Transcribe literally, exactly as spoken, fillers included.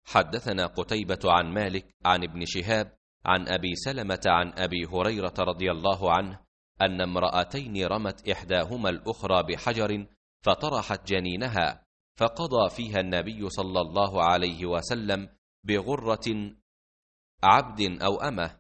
حدثنا قتيبة عن مالك عن ابن شهاب عن أبي سلمة عن أبي هريرة رضي الله عنه أن امرأتين رمت إحداهما الأخرى بحجر فطرحت جنينها، فقضى فيها النبي صلى الله عليه وسلم بغرة عبد أو أمه،